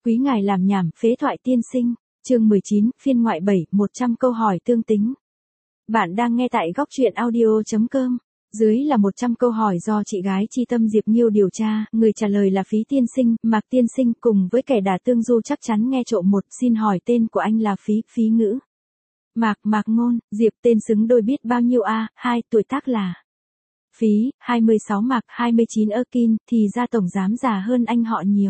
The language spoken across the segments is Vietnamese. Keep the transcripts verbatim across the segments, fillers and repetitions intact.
Quý ngài làm nhảm, phế thoại tiên sinh. Chương mười chín, phiên ngoại bảy, một trăm câu hỏi tương tính. Bạn đang nghe tại góc truyện audio chấm com. Dưới là một trăm câu hỏi do chị gái Chi Tâm Diệp Nghiêu điều tra, người trả lời là Phí tiên sinh, Mạc tiên sinh, cùng với kẻ đả tương du chắc chắn nghe trộm một, xin hỏi tên của anh là Phí, Phí Ngữ. Mạc, Mạc Ngôn, Diệp tên xứng đôi biết bao nhiêu a, hai, tuổi tác là. Phí, hai mươi sáu, Mạc, hai mươi chín, ơ kin, thì ra tổng giám già hơn anh họ nhiều.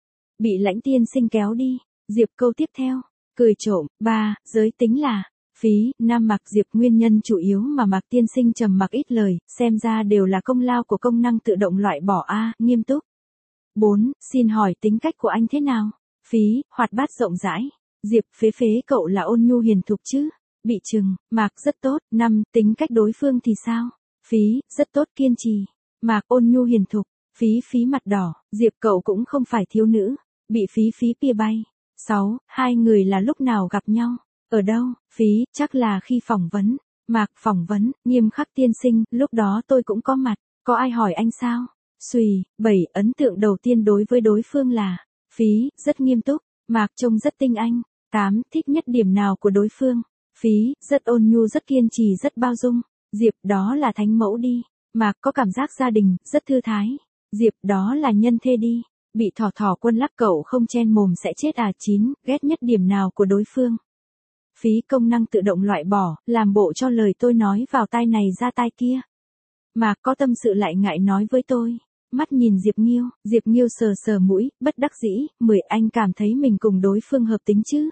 Bị lãnh tiên sinh kéo đi. Diệp câu tiếp theo. Cười trộm. Ba, giới tính là. Phí, năm, Mạc Diệp nguyên nhân chủ yếu mà Mạc tiên sinh trầm mặc ít lời, xem ra đều là công lao của công năng tự động loại bỏ a, nghiêm túc. Bốn, xin hỏi tính cách của anh thế nào? Phí, hoạt bát rộng rãi. Diệp, phế phế cậu là ôn nhu hiền thục chứ? Bị trừng. Mạc, rất tốt. Năm, tính cách đối phương thì sao? Phí, rất tốt kiên trì. Mạc, ôn nhu hiền thục. Phí phí mặt đỏ. Diệp cậu cũng không phải thiếu nữ. Bị phí phí pia bay. Sáu, hai người là lúc nào gặp nhau? Ở đâu? Phí, chắc là khi phỏng vấn. Mạc, phỏng vấn, nghiêm khắc tiên sinh, lúc đó tôi cũng có mặt. Có ai hỏi anh sao? Xùy. Bảy, ấn tượng đầu tiên đối với đối phương là. Phí, rất nghiêm túc. Mạc, trông rất tinh anh. Tám, thích nhất điểm nào của đối phương? Phí, rất ôn nhu, rất kiên trì, rất bao dung. Diệp, đó là thánh mẫu đi. Mạc, có cảm giác gia đình, rất thư thái. Diệp, đó là nhân thê đi. Bị thỏ thỏ quân lắc cậu không chen mồm sẽ chết à. Chín, ghét nhất điểm nào của đối phương? Phí, công năng tự động loại bỏ, làm bộ cho lời tôi nói vào tai này ra tai kia. Mà có tâm sự lại ngại nói với tôi. Mắt nhìn Diệp Nghiêu, Diệp Nghiêu sờ sờ mũi, bất đắc dĩ. Mười, anh cảm thấy mình cùng đối phương hợp tính chứ?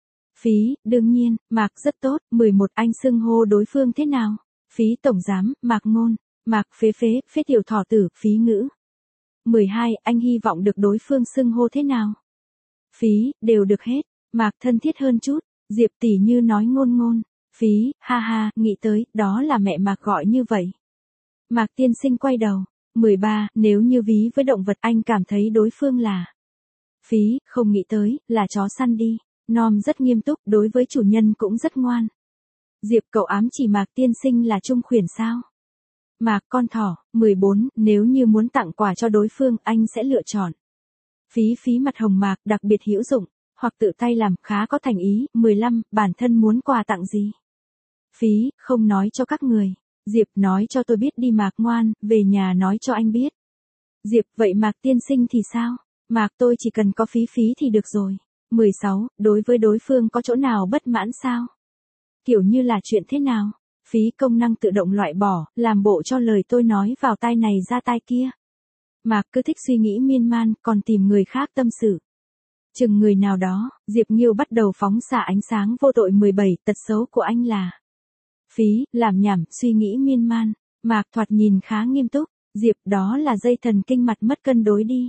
Phí, đương nhiên. Mạc, rất tốt. Mười một, anh xưng hô đối phương thế nào? Phí, tổng giám, Mạc Ngôn. Mạc, phế phế, phế tiểu thỏ tử, Phí Ngữ. Mười hai, anh hy vọng được đối phương xưng hô thế nào? Phí, đều được hết. Mạc, thân thiết hơn chút. Diệp, tỉ như nói Ngôn Ngôn. Phí, ha ha, nghĩ tới, đó là mẹ Mạc gọi như vậy. Mạc tiên sinh quay đầu. Mười ba, nếu như ví với động vật anh cảm thấy đối phương là. Phí, không nghĩ tới, là chó săn đi. Nom rất nghiêm túc, đối với chủ nhân cũng rất ngoan. Diệp, cậu ám chỉ Mạc tiên sinh là trung khuyển sao? Mạc, con thỏ. Mười bốn, nếu như muốn tặng quà cho đối phương, anh sẽ lựa chọn. Phí phí mặt hồng. Mạc, đặc biệt hữu dụng, hoặc tự tay làm, khá có thành ý. Mười lăm, bản thân muốn quà tặng gì? Phí, không nói cho các người. Diệp, nói cho tôi biết đi Mạc ngoan, về nhà nói cho anh biết. Diệp, vậy Mạc tiên sinh thì sao? Mạc, tôi chỉ cần có phí phí thì được rồi. Mười sáu, đối với đối phương có chỗ nào bất mãn sao? Kiểu như là chuyện thế nào? Phí, công năng tự động loại bỏ, làm bộ cho lời tôi nói vào tai này ra tai kia. Mạc, cứ thích suy nghĩ miên man, còn tìm người khác tâm sự. Chừng người nào đó. Diệp Nghiêu bắt đầu phóng xạ ánh sáng vô tội. Mười bảy, tật xấu của anh là. Phí, làm nhảm, suy nghĩ miên man. Mạc, thoạt nhìn khá nghiêm túc. Diệp, đó là dây thần kinh mặt mất cân đối đi.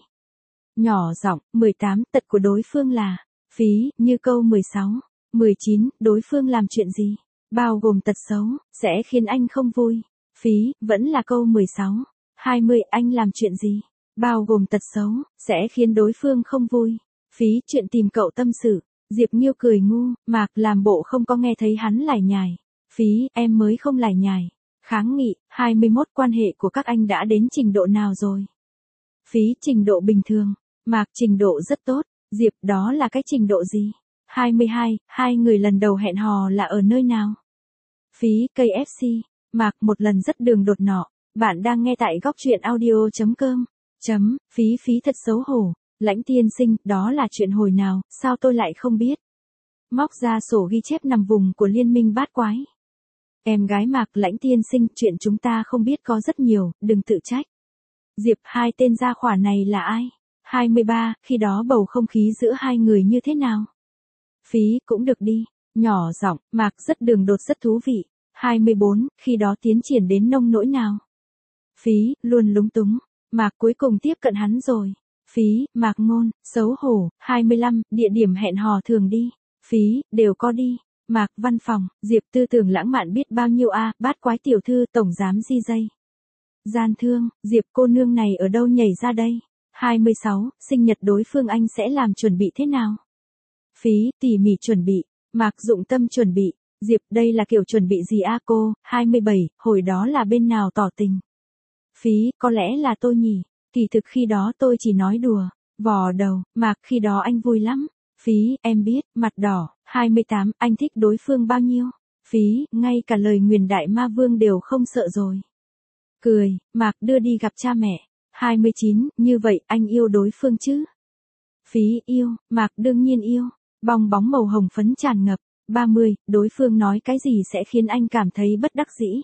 Nhỏ giọng. Mười tám, tật của đối phương là. Phí, như câu mười sáu. Mười chín, đối phương làm chuyện gì? Bao gồm tật xấu, sẽ khiến anh không vui. Phí, vẫn là câu mười sáu. Hai mươi, anh làm chuyện gì? Bao gồm tật xấu, sẽ khiến đối phương không vui. Phí, chuyện tìm cậu tâm sự. Diệp Nghiêu cười ngu. Mạc, làm bộ không có nghe thấy hắn lải nhải. Phí, em mới không lải nhải. Kháng nghị. Hai mươi mốt, quan hệ của các anh đã đến trình độ nào rồi? Phí, trình độ bình thường. Mạc, trình độ rất tốt. Diệp, đó là cái trình độ gì? Hai mươi hai, hai người lần đầu hẹn hò là ở nơi nào? Phí, cây ép xê. Mạc, một lần rất đường đột nọ. Bạn đang nghe tại góc truyện audio chấm com. Chấm, phí phí thật xấu hổ. Lãnh tiên sinh, đó là chuyện hồi nào, sao tôi lại không biết? Móc ra sổ ghi chép nằm vùng của liên minh bát quái. Em gái Mạc, lãnh tiên sinh, chuyện chúng ta không biết có rất nhiều, đừng tự trách. Diệp, hai tên gia khỏa này là ai? Hai mươi ba, khi đó bầu không khí giữa hai người như thế nào? Phí, cũng được đi. Nhỏ giọng. Mạc, rất đường đột, rất thú vị. Hai mươi bốn, khi đó tiến triển đến nông nỗi nào? Phí, luôn lúng túng. Mạc, cuối cùng tiếp cận hắn rồi. Phí, Mạc Ngôn, xấu hổ. Hai mươi lăm, địa điểm hẹn hò thường đi. Phí, đều có đi. Mạc, văn phòng. Diệp, tư tưởng lãng mạn biết bao nhiêu a, bát quái tiểu thư, tổng giám di dây. Gian thương. Diệp, cô nương này ở đâu nhảy ra đây? Hai mươi sáu, sinh nhật đối phương anh sẽ làm chuẩn bị thế nào? Phí, tỉ mỉ chuẩn bị. Mạc, dụng tâm chuẩn bị. Diệp, đây là kiểu chuẩn bị gì a cô? Hai mươi bảy, hồi đó là bên nào tỏ tình? Phí, có lẽ là tôi nhỉ. Kỳ thực khi đó tôi chỉ nói đùa. Vò đầu, Mạc khi đó anh vui lắm. Phí, em biết, mặt đỏ, hai mươi tám, anh thích đối phương bao nhiêu? Phí, ngay cả lời nguyền đại ma vương đều không sợ rồi. Cười, Mạc đưa đi gặp cha mẹ. hai mươi chín, như vậy anh yêu đối phương chứ? Phí, yêu, Mạc đương nhiên yêu. Bong bóng màu hồng phấn tràn ngập. ba mươi, đối phương nói cái gì sẽ khiến anh cảm thấy bất đắc dĩ?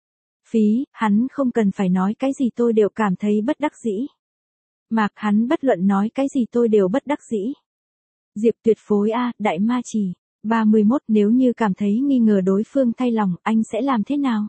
Phí, hắn không cần phải nói cái gì tôi đều cảm thấy bất đắc dĩ. Mạc, hắn bất luận nói cái gì tôi đều bất đắc dĩ. Diệp tuyệt phối a, đại ma chỉ. ba mươi mốt, nếu như cảm thấy nghi ngờ đối phương thay lòng, anh sẽ làm thế nào?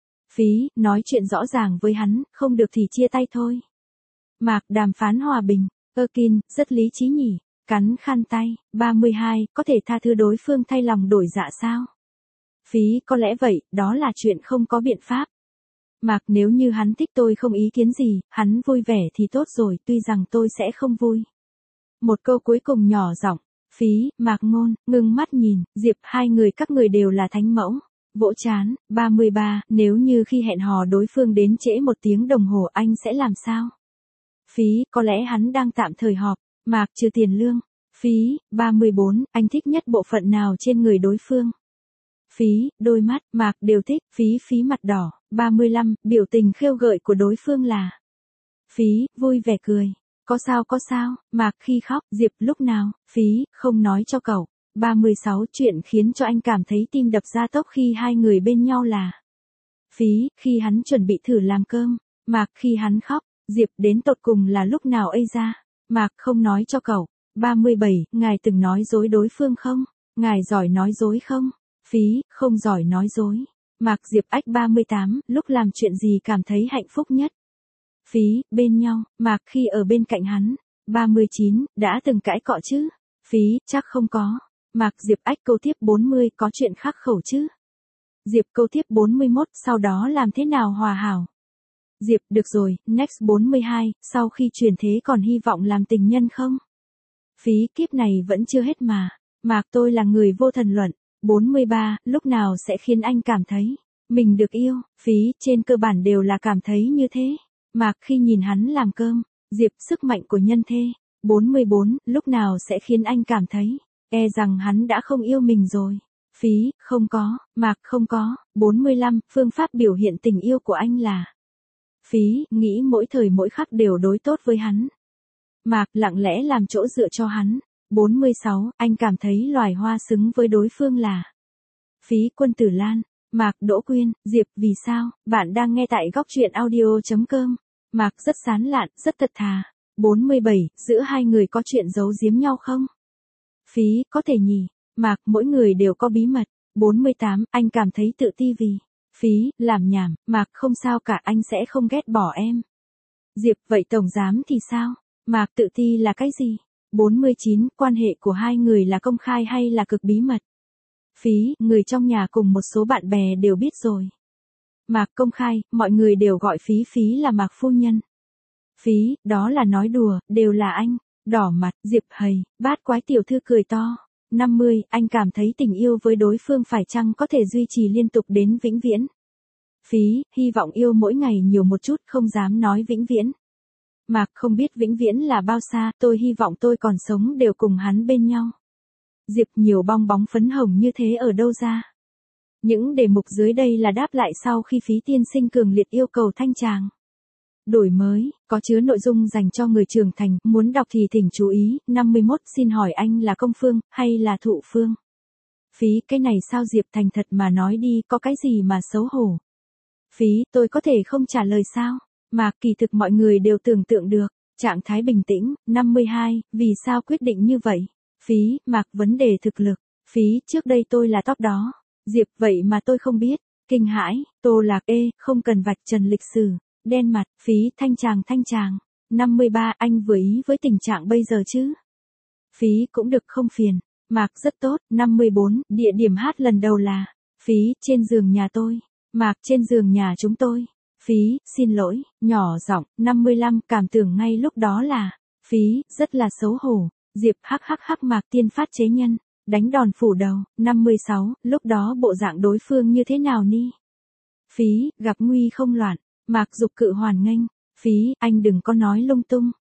Phí, nói chuyện rõ ràng với hắn, không được thì chia tay thôi. Mạc, đàm phán hòa bình. Erkin, rất lý trí nhỉ. Cắn khăn tay. ba mươi hai, có thể tha thứ đối phương thay lòng đổi dạ sao? Phí, có lẽ vậy, đó là chuyện không có biện pháp. Mạc, nếu như hắn thích tôi không ý kiến gì, hắn vui vẻ thì tốt rồi, tuy rằng tôi sẽ không vui. Một câu cuối cùng nhỏ giọng. Phí, Mạc Ngôn, ngưng mắt nhìn, Diệp, hai người các người đều là thánh mẫu. Vỗ chán. ba mươi ba, nếu như khi hẹn hò đối phương đến trễ một tiếng đồng hồ anh sẽ làm sao? Phí, có lẽ hắn đang tạm thời họp. Mạc, trừ tiền lương. Phí, ba mươi bốn, anh thích nhất bộ phận nào trên người đối phương? Phí, đôi mắt. Mạc, đều thích. Phí, phí mặt đỏ. ba mươi lăm, biểu tình khêu gợi của đối phương là? Phí, vui vẻ cười. Có sao có sao? Mạc, khi khóc. Diệp, lúc nào? Phí, không nói cho cậu. ba mươi sáu, chuyện khiến cho anh cảm thấy tim đập ra tốc khi hai người bên nhau là? Phí, khi hắn chuẩn bị thử làm cơm. Mạc, khi hắn khóc. Diệp, đến tột cùng là lúc nào ấy ra? Mạc, không nói cho cậu. ba mươi bảy, ngài từng nói dối đối phương không? Ngài giỏi nói dối không? Phí, không giỏi nói dối. Mạc, Diệp ách ba mươi tám, lúc làm chuyện gì cảm thấy hạnh phúc nhất? Phí, bên nhau. Mạc, khi ở bên cạnh hắn. ba mươi chín, đã từng cãi cọ chứ? Phí, chắc không có. Mạc, Diệp ách câu tiếp bốn mươi, có chuyện khắc khẩu chứ? Diệp câu tiếp bốn mươi mốt, sau đó làm thế nào hòa hảo? Diệp, được rồi, next bốn mươi hai, sau khi chuyển thế còn hy vọng làm tình nhân không? Phí, kiếp này vẫn chưa hết mà. Mạc, tôi là người vô thần luận. bốn mươi ba, lúc nào sẽ khiến anh cảm thấy mình được yêu? Phí, trên cơ bản đều là cảm thấy như thế. Mạc, khi nhìn hắn làm cơm. Diệp, sức mạnh của nhân thê. bốn mươi bốn, lúc nào sẽ khiến anh cảm thấy e rằng hắn đã không yêu mình rồi? Phí, không có. Mạc, không có. bốn mươi lăm, phương pháp biểu hiện tình yêu của anh là? Phí, nghĩ mỗi thời mỗi khắc đều đối tốt với hắn. Mạc, lặng lẽ làm chỗ dựa cho hắn. bốn mươi sáu, anh cảm thấy loài hoa xứng với đối phương là? Phí, Quân Tử Lan. Mạc, Đỗ Quyên. Diệp, vì sao? Bạn đang nghe tại góc truyện audio chấm com. Mạc, rất sán lạn, rất thật thà. bốn mươi bảy, giữa hai người có chuyện giấu giếm nhau không? Phí, có thể nhỉ. Mạc, mỗi người đều có bí mật. bốn mươi tám, anh cảm thấy tự ti vì? Phí, làm nhảm. Mạc, không sao cả, anh sẽ không ghét bỏ em. Diệp, vậy tổng giám thì sao? Mạc, tự ti là cái gì? bốn mươi chín, quan hệ của hai người là công khai hay là cực bí mật? Phí, người trong nhà cùng một số bạn bè đều biết rồi. Mạc, công khai, mọi người đều gọi Phí Phí là Mạc phu nhân. Phí, đó là nói đùa, đều là anh. Đỏ mặt. Diệp, hầy, bát quái tiểu thư cười to. năm mươi, anh cảm thấy tình yêu với đối phương phải chăng có thể duy trì liên tục đến vĩnh viễn? Phí, hy vọng yêu mỗi ngày nhiều một chút, không dám nói vĩnh viễn. Mạc, không biết vĩnh viễn là bao xa, tôi hy vọng tôi còn sống đều cùng hắn bên nhau. Diệp, nhiều bong bóng phấn hồng như thế ở đâu ra? Những đề mục dưới đây là đáp lại sau khi Phí tiên sinh cường liệt yêu cầu thanh tràng. Đổi mới, có chứa nội dung dành cho người trưởng thành, muốn đọc thì thỉnh chú ý. năm mươi mốt, xin hỏi anh là công phương, hay là thụ phương? Phí, cái này sao Diệp thành thật mà nói đi, có cái gì mà xấu hổ? Phí, tôi có thể không trả lời sao? Mạc, kỳ thực mọi người đều tưởng tượng được. Trạng thái bình tĩnh. năm mươi hai, vì sao quyết định như vậy? Phí, Mạc, vấn đề thực lực. Phí, trước đây tôi là top đó. Diệp, vậy mà tôi không biết. Kinh hãi. Tô Lạc, ê, không cần vạch trần lịch sử. Đen mặt. Phí, thanh tràng thanh tràng. năm mươi ba, anh vừa ý với tình trạng bây giờ chứ? Phí, cũng được không phiền. Mạc, rất tốt. năm mươi bốn, địa điểm hát lần đầu là? Phí, trên giường nhà tôi. Mạc, trên giường nhà chúng tôi. Phí, xin lỗi, nhỏ giọng. năm mươi lăm, cảm tưởng ngay lúc đó là? Phí, rất là xấu hổ. Diệp, hắc hắc hắc, Mạc tiên phát chế nhân. Đánh đòn phủ đầu. năm mươi sáu, lúc đó bộ dạng đối phương như thế nào ni? Phí, gặp nguy không loạn. Mạc, dục cự hoàn nghênh. Phí, anh đừng có nói lung tung.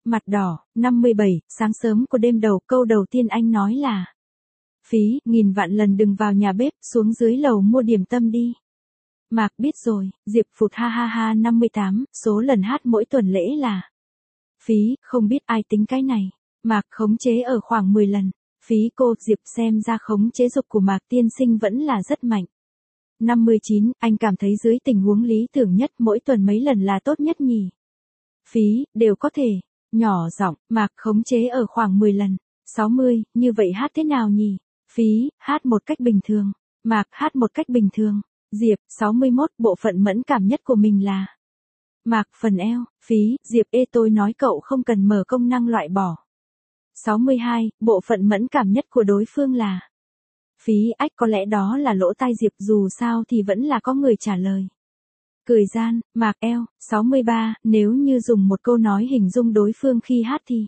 mặt đỏ, năm mươi bảy, sáng sớm của đêm đầu, câu đầu tiên anh nói là: Phí, nghìn vạn lần đừng vào nhà bếp, xuống dưới lầu mua điểm tâm đi. Mạc biết rồi, Diệp phụt ha ha ha năm mươi tám, số lần hát mỗi tuần lễ là. Phí, không biết ai tính cái này. Mạc khống chế ở khoảng mười lần. Phí cô, Diệp xem ra khống chế dục của Mạc tiên sinh vẫn là rất mạnh. năm mươi chín, anh cảm thấy dưới tình huống lý tưởng nhất mỗi tuần mấy lần là tốt nhất nhỉ? Phí, đều có thể. Nhỏ giọng, Mạc khống chế ở khoảng mười lần. sáu mươi, như vậy hát thế nào nhỉ? Phí, hát một cách bình thường. Mạc hát một cách bình thường. Diệp, sáu mươi mốt, bộ phận mẫn cảm nhất của mình là. Mạc, phần eo. Phí, Diệp ê tôi nói cậu không cần mở công năng loại bỏ. sáu mươi hai, bộ phận mẫn cảm nhất của đối phương là. Phí, ách có lẽ đó là lỗ tai Diệp, dù sao thì vẫn là có người trả lời. Cười gian, Mạc eo. sáu mươi ba, nếu như dùng một câu nói hình dung đối phương khi hát thì.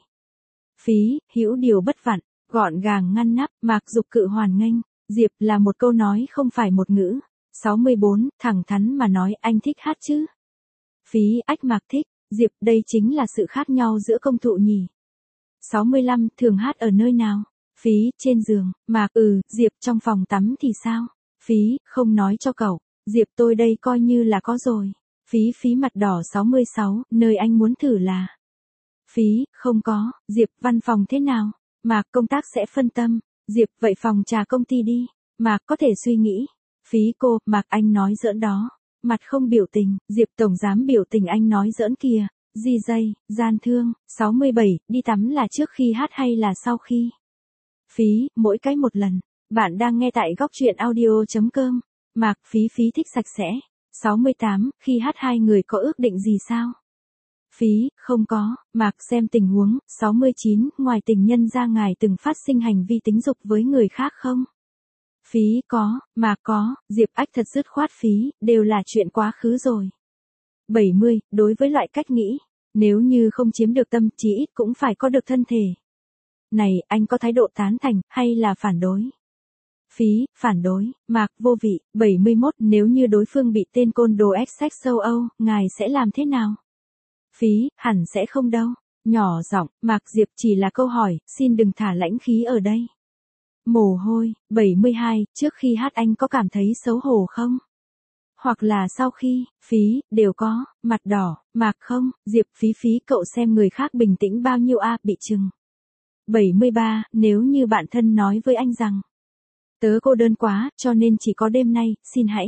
Phí, hữu điều bất vặn, gọn gàng ngăn nắp, Mạc dục cự hoàn nghênh. Diệp là một câu nói không phải một ngữ. sáu mươi bốn, thẳng thắn mà nói anh thích hát chứ? Phí, ách Mạc thích. Diệp, đây chính là sự khác nhau giữa công thụ nhỉ. sáu mươi lăm, thường hát ở nơi nào? Phí, trên giường. Mạc, ừ, Diệp trong phòng tắm thì sao? Phí, không nói cho cậu. Diệp tôi đây coi như là có rồi. Phí phí mặt đỏ sáu mươi sáu, nơi anh muốn thử là. Phí, không có. Diệp, văn phòng thế nào? Mạc, công tác sẽ phân tâm. Diệp, vậy phòng trà công ty đi. Mạc, có thể suy nghĩ. Phí cô, Mạc anh nói giỡn đó. Mặt không biểu tình. Diệp tổng giám biểu tình anh nói giỡn kìa. Di dây, gian thương. sáu mươi bảy, đi tắm là trước khi hát hay là sau khi? Phí, mỗi cái một lần. Bạn đang nghe tại góc truyện audio.com. Mạc, phí phí thích sạch sẽ. sáu mươi tám, khi hát hai người có ước định gì sao? Phí, không có. Mạc xem tình huống. sáu mươi chín, ngoài tình nhân ra ngài từng phát sinh hành vi tính dục với người khác không? Phí, có. Mạc có. Diệp ách thật dứt khoát. Phí, đều là chuyện quá khứ rồi. bảy mươi, đối với loại cách nghĩ, nếu như không chiếm được tâm, chí ít cũng phải có được thân thể. Này, anh có thái độ tán thành, hay là phản đối? Phí, phản đối. Mạc, vô vị. bảy mươi mốt, nếu như đối phương bị tên côn đồ ét ích châu Âu, ngài sẽ làm thế nào? Phí, hẳn sẽ không đâu. Nhỏ giọng, Mạc Diệp chỉ là câu hỏi, xin đừng thả lãnh khí ở đây. Mồ hôi. bảy mươi hai, trước khi hát anh có cảm thấy xấu hổ không? Hoặc là sau khi? Phí, đều có. Mặt đỏ. Mạc không. Diệp, phí phí cậu xem người khác bình tĩnh bao nhiêu a, à, bị chừng. bảy mươi ba, nếu như bạn thân nói với anh rằng, tớ cô đơn quá, cho nên chỉ có đêm nay, xin hãy.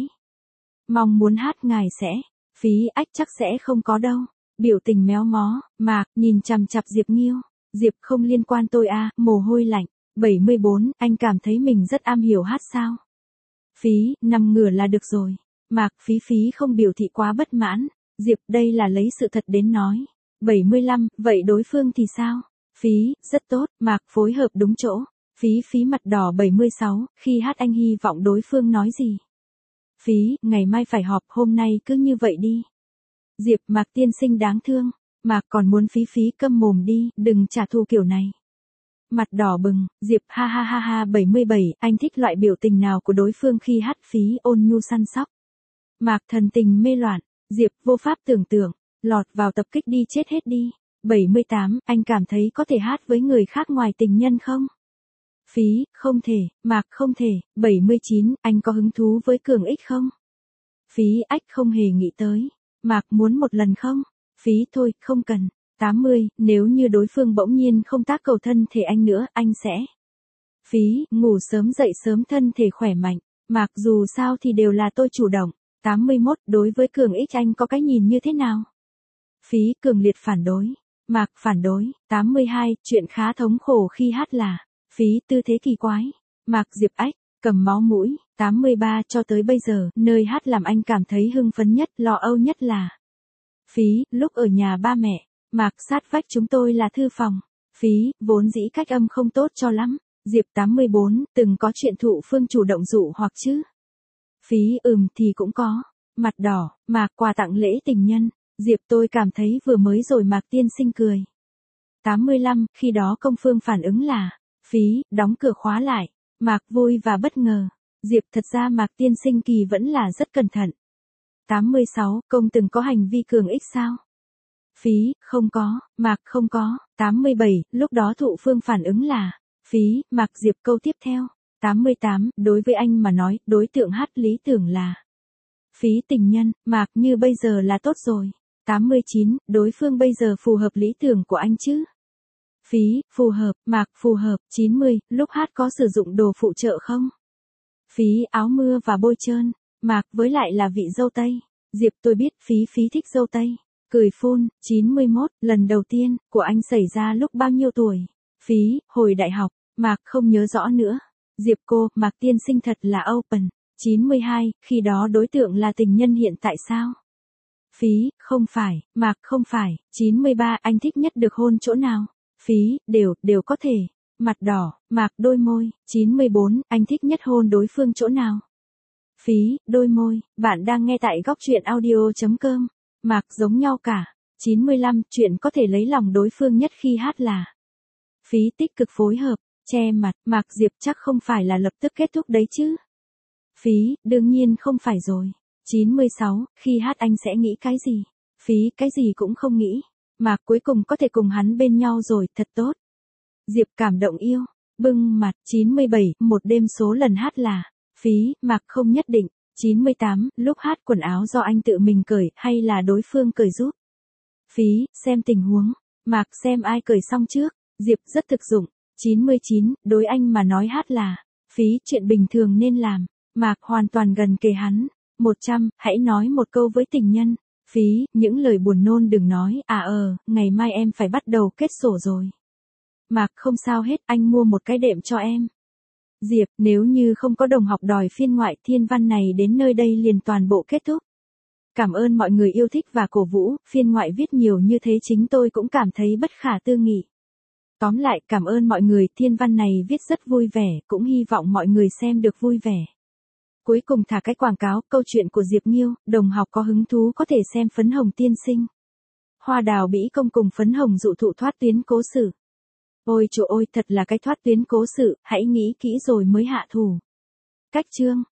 Mong muốn hát ngài sẽ. Phí, ách chắc sẽ không có đâu. Biểu tình méo mó. Mạc, nhìn chằm chặp Diệp Nghiêu. Diệp, không liên quan tôi a, à, mồ hôi lạnh. bảy mươi bốn, anh cảm thấy mình rất am hiểu hát sao? Phí, nằm ngửa là được rồi. Mạc, phí phí không biểu thị quá bất mãn. Diệp, đây là lấy sự thật đến nói. bảy mươi lăm, vậy đối phương thì sao? Phí, rất tốt. Mạc, phối hợp đúng chỗ. Phí phí mặt đỏ bảy mươi sáu, khi hát anh hy vọng đối phương nói gì? Phí, ngày mai phải họp, hôm nay cứ như vậy đi. Diệp, Mạc tiên sinh đáng thương. Mạc, còn muốn phí phí câm mồm đi, đừng trả thù kiểu này. Mặt đỏ bừng. Diệp, ha ha ha ha. bảy mươi bảy, anh thích loại biểu tình nào của đối phương khi hát? Phí, ôn nhu săn sóc. Mạc, thần tình mê loạn. Diệp, vô pháp tưởng tượng. Lọt vào tập kích đi chết hết đi. bảy mươi tám, anh cảm thấy có thể hát với người khác ngoài tình nhân không? Phí, không thể. Mạc, không thể. bảy mươi chín, anh có hứng thú với Cường Ích không? Phí, ách không hề nghĩ tới. Mạc, muốn một lần không? Phí, thôi, không cần. tám mươi, nếu như đối phương bỗng nhiên không tác cầu thân thể anh nữa, anh sẽ. Phí, ngủ sớm dậy sớm thân thể khỏe mạnh. Mạc, dù sao thì đều là tôi chủ động. tám mươi mốt, đối với Cường Ích anh có cái nhìn như thế nào? Phí, cường liệt phản đối. Mạc, phản đối. tám mươi hai, chuyện khá thống khổ khi hát là. Phí, tư thế kỳ quái. Mạc, Diệp ách, cầm máu mũi. tám mươi ba, cho tới bây giờ, nơi hát làm anh cảm thấy hưng phấn nhất, lo âu nhất là. Phí, lúc ở nhà ba mẹ. Mạc, sát vách chúng tôi là thư phòng. Phí, vốn dĩ cách âm không tốt cho lắm. Diệp, tám mươi bốn, từng có chuyện thụ phương chủ động dụ hoặc chứ? Phí, ừm thì cũng có. Mặt đỏ. Mạc, quà tặng lễ tình nhân. Diệp, tôi cảm thấy vừa mới rồi Mạc tiên sinh cười. tám mươi lăm, khi đó công phương phản ứng là. Phí, đóng cửa khóa lại. Mạc, vui và bất ngờ. Diệp, thật ra Mạc tiên sinh kỳ vẫn là rất cẩn thận. tám mươi sáu, công từng có hành vi Cường Ích sao? Phí, không có, Mạc không có. tám mươi bảy, lúc đó Thụ Phương phản ứng là, phí, Mạc Diệp câu tiếp theo. tám mươi tám, đối với anh mà nói, đối tượng hát lý tưởng là phí tình nhân, Mạc như bây giờ là tốt rồi. tám mươi chín, đối phương bây giờ phù hợp lý tưởng của anh chứ? Phí, phù hợp, Mạc phù hợp. chín mươi, lúc hát có sử dụng đồ phụ trợ không? Phí, áo mưa và bôi trơn. Mạc, với lại là vị dâu tây. Diệp, tôi biết phí phí thích dâu tây. Cười phun. chín mươi mốt, lần đầu tiên, của anh xảy ra lúc bao nhiêu tuổi? Phí, hồi đại học. Mạc, không nhớ rõ nữa. Diệp, cô, Mạc tiên sinh thật là open. chín mươi hai, khi đó đối tượng là tình nhân hiện tại sao? Phí, không phải, Mạc không phải. chín mươi ba, anh thích nhất được hôn chỗ nào? Phí, đều, đều có thể. Mặt đỏ, Mạc đôi môi. chín mươi bốn, anh thích nhất hôn đối phương chỗ nào? Phí, đôi môi. Bạn đang nghe tại góc truyện audio.com. Mạc giống nhau cả. chín mươi lăm, chuyện có thể lấy lòng đối phương nhất khi hát là phí tích cực phối hợp. Che mặt, Mạc Diệp chắc không phải là lập tức kết thúc đấy chứ? Phí, đương nhiên không phải rồi. chín mươi sáu, khi hát anh sẽ nghĩ cái gì? Phí, cái gì cũng không nghĩ. Mạc cuối cùng có thể cùng hắn bên nhau rồi, thật tốt. Diệp cảm động yêu. Bưng mặt. chín mươi bảy, một đêm số lần hát là phí, Mạc không nhất định. chín mươi tám, lúc hát quần áo do anh tự mình cởi hay là đối phương cởi giúp? Phí, xem tình huống. Mạc xem ai cởi xong trước. Diệp rất thực dụng. chín mươi chín, đối anh mà nói hát là phí, chuyện bình thường nên làm. Mạc hoàn toàn gần kề hắn. một trăm, hãy nói một câu với tình nhân. Phí, những lời buồn nôn đừng nói. À ờ, ngày mai em phải bắt đầu kết sổ rồi. Mạc không sao hết, anh mua một cái đệm cho em. Diệp, nếu như không có đồng học đòi phiên ngoại thiên văn này đến nơi đây liền toàn bộ kết thúc. Cảm ơn mọi người yêu thích và cổ vũ, phiên ngoại viết nhiều như thế chính tôi cũng cảm thấy bất khả tư nghị. Tóm lại, cảm ơn mọi người, thiên văn này viết rất vui vẻ, cũng hy vọng mọi người xem được vui vẻ. Cuối cùng thả cái quảng cáo, câu chuyện của Diệp Nghiêu, đồng học có hứng thú có thể xem Phấn Hồng Tiên Sinh. Hoa đào bĩ công cùng Phấn Hồng dụ thụ thoát tuyến cố sự. Ôi trời ơi, thật là cái thoát tuyến cố sự, hãy nghĩ kỹ rồi mới hạ thủ. Cách chương